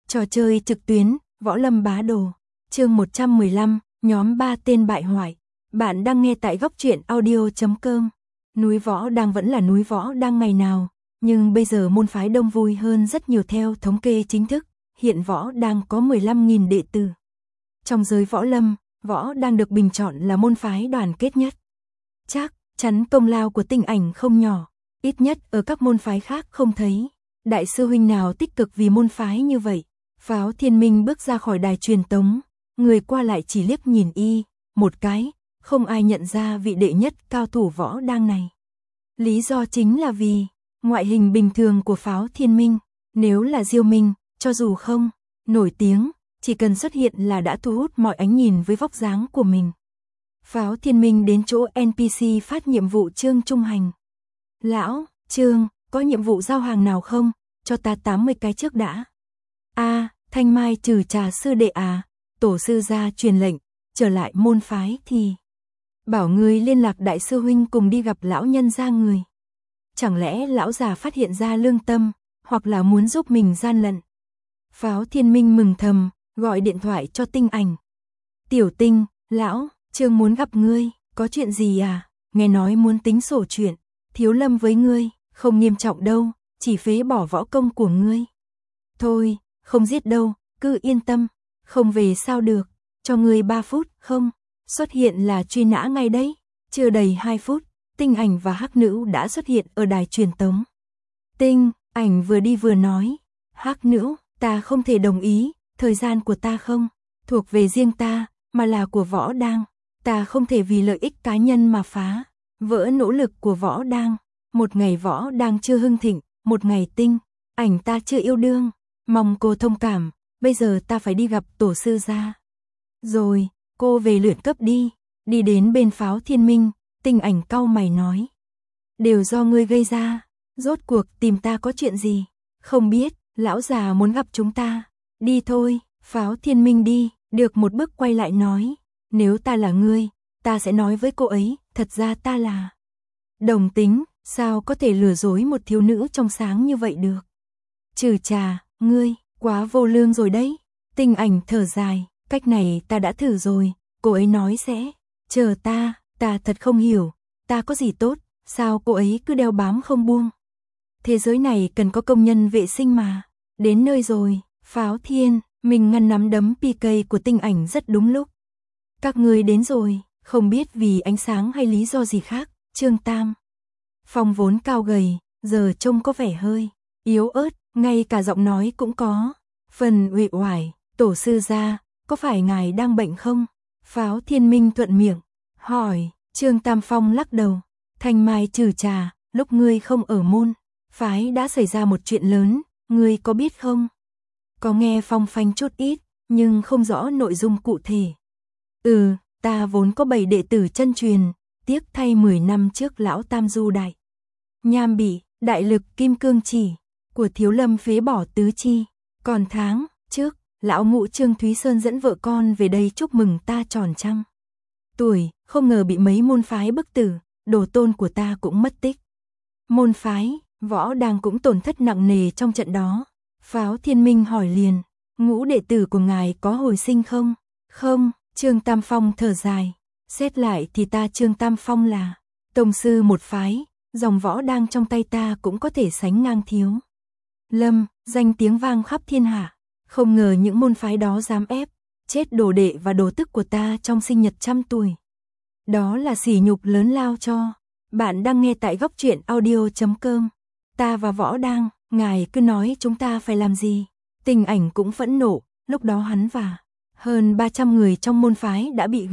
Trò chơi trực tuyến, Võ Lâm Bá Đồ. Chương 115, nhóm 3 tên bại hoại. Bạn đang nghe tại góc truyện audio.com. Núi Võ Đang vẫn là núi Võ Đang ngày nào, nhưng bây giờ môn phái đông vui hơn rất nhiều theo thống kê chính thức. Hiện Võ Đang có 15.000 đệ tử. Trong giới võ lâm, Võ Đang được bình chọn là môn phái đoàn kết nhất. Chắc chắn công lao của Tinh Ảnh không nhỏ, ít nhất ở các môn phái khác không thấy đại sư huynh nào tích cực vì môn phái như vậy. Pháo Thiên Minh bước ra khỏi đài truyền tống, người qua lại chỉ liếc nhìn một cái, không ai nhận ra vị đệ nhất cao thủ Võ Đang này. Lý do chính là vì ngoại hình bình thường của Pháo Thiên Minh, nếu là Diêu Minh, cho dù không nổi tiếng, chỉ cần xuất hiện là đã thu hút mọi ánh nhìn với vóc dáng của mình. Pháo Thiên Minh đến chỗ NPC phát nhiệm vụ Trương Trung Hành. Lão, Trương, có nhiệm vụ giao hàng nào không? Cho ta 80 cái trước đã. Thanh Mai trừ trà sư đệ à, tổ sư ra truyền lệnh, trở lại môn phái thì bảo người liên lạc đại sư huynh cùng đi gặp lão nhân gia người. Chẳng lẽ lão già phát hiện ra lương tâm, hoặc là muốn giúp mình gian lận? Pháo Thiên Minh mừng thầm, gọi điện thoại cho Tinh Ảnh. Tiểu Tinh, lão, Trương muốn gặp ngươi, có chuyện gì à? Nghe nói muốn tính sổ chuyện, Thiếu Lâm với ngươi, không nghiêm trọng đâu, chỉ phế bỏ võ công của ngươi. Thôi, không giết đâu, cứ yên tâm, không về sao được, cho ngươi 3 phút, không, xuất hiện là truy nã ngay đấy. Chưa đầy 2 phút, Tinh Ảnh và Hắc Nữ đã xuất hiện ở đài truyền tống. Tinh Ảnh vừa đi vừa nói, Hắc Nữ, ta không thể đồng ý, thời gian của ta không thuộc về riêng ta, mà là của Võ Đang. Ta không thể vì lợi ích cá nhân mà phá vỡ nỗ lực của Võ Đang. Một ngày Võ Đang chưa hưng thịnh, một ngày Tinh Ảnh ta chưa yêu đương, mong cô thông cảm, bây giờ ta phải đi gặp tổ sư gia. Rồi, cô về luyện cấp đi. Đi đến bên Pháo Thiên Minh, Tinh Ảnh cau mày nói. Đều do ngươi gây ra, rốt cuộc tìm ta có chuyện gì? Không biết, lão già muốn gặp chúng ta. Đi thôi, Pháo Thiên Minh đi, được một bước quay lại nói. Nếu ta là ngươi, ta sẽ nói với cô ấy, thật ra ta là đồng tính, sao có thể lừa dối một thiếu nữ trong sáng như vậy được? Trừ trà, ngươi, quá vô lương rồi đấy. Tinh Ảnh thở dài, cách này ta đã thử rồi, cô ấy nói sẽ chờ ta thật không hiểu, ta có gì tốt, sao cô ấy cứ đeo bám không buông? Thế giới này cần có công nhân vệ sinh mà. Đến nơi rồi, Pháo Thiên Minh ngăn nắm đấm PK của Tinh Ảnh rất đúng lúc. Các ngươi đến rồi, không biết vì ánh sáng hay lý do gì khác, Trương Tam Phong vốn cao gầy, giờ trông có vẻ hơi yếu ớt, ngay cả giọng nói cũng có phần uể oải. Tổ sư gia, có phải ngài đang bệnh không? Pháo Thiên Minh thuận miệng hỏi. Trương Tam Phong lắc đầu. Thanh Mai trừ trà, lúc ngươi không ở môn phái đã xảy ra một chuyện lớn, ngươi có biết không? Có nghe phong phanh chút ít, nhưng không rõ nội dung cụ thể. Ta vốn có 7 đệ tử chân truyền, tiếc thay 10 năm trước lão Tam Du đại nham bị đại lực kim cương chỉ của Thiếu Lâm phế bỏ tứ chi. Còn tháng trước, lão Ngũ Trương Thúy Sơn dẫn vợ con về đây chúc mừng ta tròn trăng tuổi, không ngờ bị mấy môn phái bức tử, đồ tôn của ta cũng mất tích. Môn phái Võ Đang cũng tổn thất nặng nề trong trận đó. Pháo Thiên Minh hỏi liền, Ngũ đệ tử của ngài có hồi sinh không? Không, Trương Tam Phong thở dài, xét lại thì ta Trương Tam Phong là tông sư một phái, dòng Võ Đang trong tay ta cũng có thể sánh ngang Thiếu Lâm, danh tiếng vang khắp thiên hạ. Không ngờ những môn phái đó dám ép chết đồ đệ và đồ tức của ta trong sinh nhật 100 tuổi. Đó là sỉ nhục lớn lao cho. Bạn đang nghe tại góc truyện audio.com. Ta và Võ Đang, ngài cứ nói chúng ta phải làm gì? Tinh Ảnh cũng phẫn nộ, lúc đó hắn và hơn 300 người trong môn phái đã bị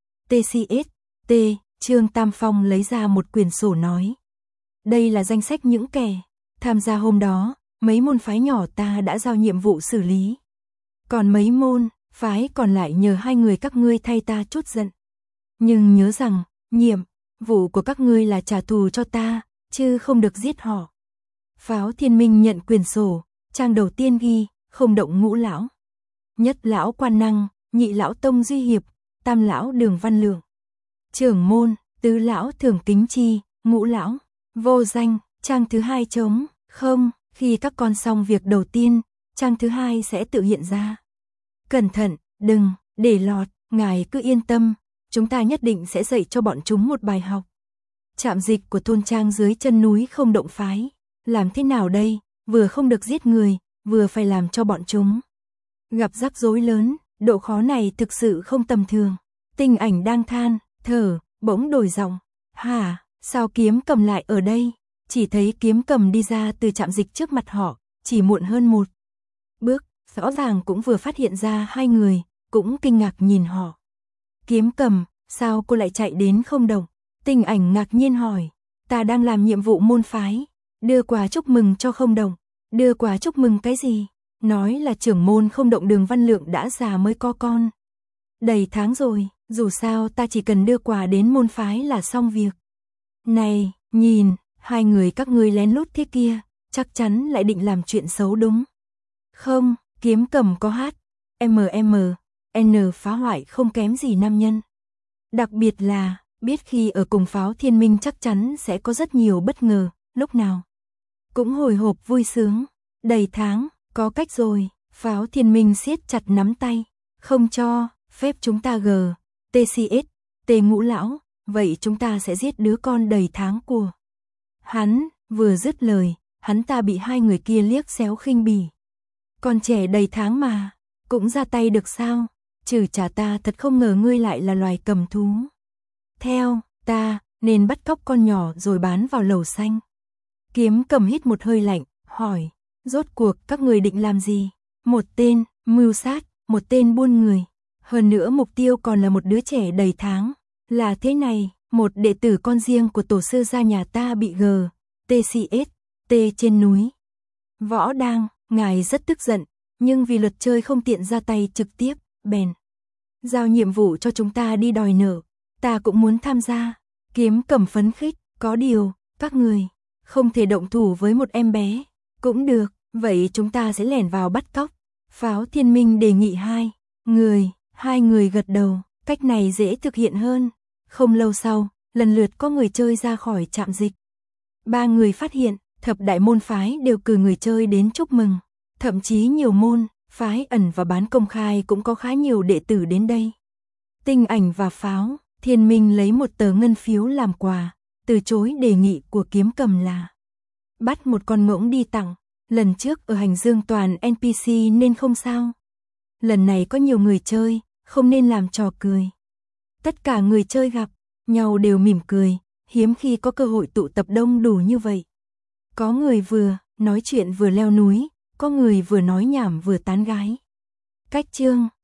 TCST. Trương Tam Phong lấy ra một quyển sổ nói. Đây là danh sách những kẻ tham gia hôm đó, mấy môn phái nhỏ ta đã giao nhiệm vụ xử lý. Còn mấy môn phái còn lại nhờ 2 người các ngươi thay ta trút giận. Nhưng nhớ rằng, nhiệm vụ của các ngươi là trả thù cho ta, chứ không được giết họ. Pháo Thiên Minh nhận quyển sổ, trang đầu tiên ghi, không động Ngũ lão, nhất lão Quan Năng, nhị lão Tông Duy Hiệp, tam lão Đường Văn Lượng, trưởng môn, tứ lão Thường Kính Chi, ngũ lão vô danh. Trang thứ 2 trống không. Khi các con xong việc đầu tiên, trang thứ hai sẽ tự hiện ra. Cẩn thận, đừng để lọt, ngài cứ yên tâm, chúng ta nhất định sẽ dạy cho bọn chúng một bài học. Trạm dịch của thôn trang dưới chân núi không động phái, làm thế nào đây, vừa không được giết người, vừa phải làm cho bọn chúng gặp rắc rối lớn, độ khó này thực sự không tầm thường. Tinh Ảnh đang than thở, bỗng đổi giọng, hả, sao Kiếm Cầm lại ở đây? Chỉ thấy Kiếm Cầm đi ra từ trạm dịch trước mặt họ, chỉ muộn hơn một bước, rõ ràng cũng vừa phát hiện ra hai người, cũng kinh ngạc nhìn họ. Kiếm Cầm, sao cô lại chạy đến không đồng? Tinh Ảnh ngạc nhiên hỏi, ta đang làm nhiệm vụ môn phái, đưa quà chúc mừng cho không đồng. Đưa quà chúc mừng cái gì? Nói là trưởng môn không động Đường Văn Lượng đã già mới có con. Đầy tháng rồi, dù sao ta chỉ cần đưa quà đến môn phái là xong việc. Này, nhìn, hai người các ngươi lén lút thế kia, chắc chắn lại định làm chuyện xấu đúng không? Kiếm Cầm có hát, N phá hoại không kém gì nam nhân. Đặc biệt là, biết khi ở cùng Pháo Thiên Minh chắc chắn sẽ có rất nhiều bất ngờ, lúc nào cũng hồi hộp vui sướng. Đầy tháng, có cách rồi, Pháo Thiên Minh siết chặt nắm tay, không cho phép chúng ta TCS, Tề Ngũ lão, vậy chúng ta sẽ giết đứa con đầy tháng của hắn. Vừa dứt lời, hắn ta bị hai người kia liếc xéo khinh bỉ. Con trẻ đầy tháng mà, cũng ra tay được sao? Trừ trả ta thật không ngờ ngươi lại là loài cầm thú. Theo ta, nên bắt cóc con nhỏ rồi bán vào lầu xanh. Kiếm Cầm hít một hơi lạnh, hỏi, rốt cuộc các người định làm gì? Một tên mưu sát, một tên buôn người. Hơn nữa mục tiêu còn là một đứa trẻ đầy tháng. Là thế này, một đệ tử con riêng của tổ sư gia nhà ta bị TCS trên núi Võ Đang, ngài rất tức giận, nhưng vì luật chơi không tiện ra tay trực tiếp, bèn giao nhiệm vụ cho chúng ta đi đòi nợ. Ta cũng muốn tham gia. Kiếm Cầm phấn khích, có điều, các người không thể động thủ với một em bé. Cũng được, vậy chúng ta sẽ lẻn vào bắt cóc. Pháo Thiên Minh đề nghị hai người gật đầu, cách này dễ thực hiện hơn. Không lâu sau, lần lượt có người chơi ra khỏi trạm dịch. Ba người phát hiện, thập đại môn phái đều cử người chơi đến chúc mừng. Thậm chí nhiều môn, phái ẩn và bán công khai cũng có khá nhiều đệ tử đến đây. Tinh Ảnh và Pháo Thiên Minh lấy một tờ ngân phiếu làm quà, từ chối đề nghị của Kiếm Cầm là bắt một con ngỗng đi tặng. Lần trước ở hành dương toàn NPC nên không sao. Lần này có nhiều người chơi, không nên làm trò cười. Tất cả người chơi gặp nhau đều mỉm cười, hiếm khi có cơ hội tụ tập đông đủ như vậy. Có người vừa nói chuyện vừa leo núi, có người vừa nói nhảm vừa tán gái. Cách chương